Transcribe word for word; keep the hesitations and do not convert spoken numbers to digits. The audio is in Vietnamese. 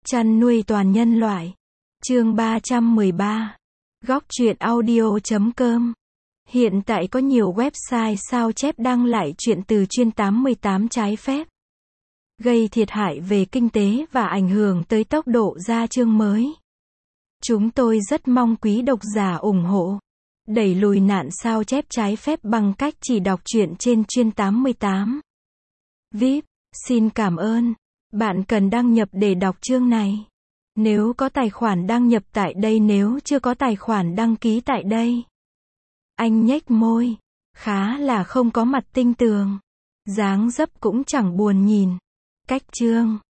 Chăn nuôi toàn nhân loại. Chương ba trăm mười ba. Góc truyện audio chấm com. Hiện tại có nhiều website sao chép đăng lại truyện từ chuyên tám mươi tám trái phép, gây thiệt hại về kinh tế và ảnh hưởng tới tốc độ ra chương mới. Chúng tôi rất mong quý độc giả ủng hộ, đẩy lùi nạn sao chép trái phép bằng cách chỉ đọc truyện trên chuyên tám mươi tám. vê i pê, xin cảm ơn. Bạn cần đăng nhập để đọc chương này. Nếu có tài khoản đăng nhập tại đây, nếu chưa có tài khoản đăng ký tại đây. Anh nhếch môi, khá là không có mặt tinh tường. Dáng dấp cũng chẳng buồn nhìn. Cách chương.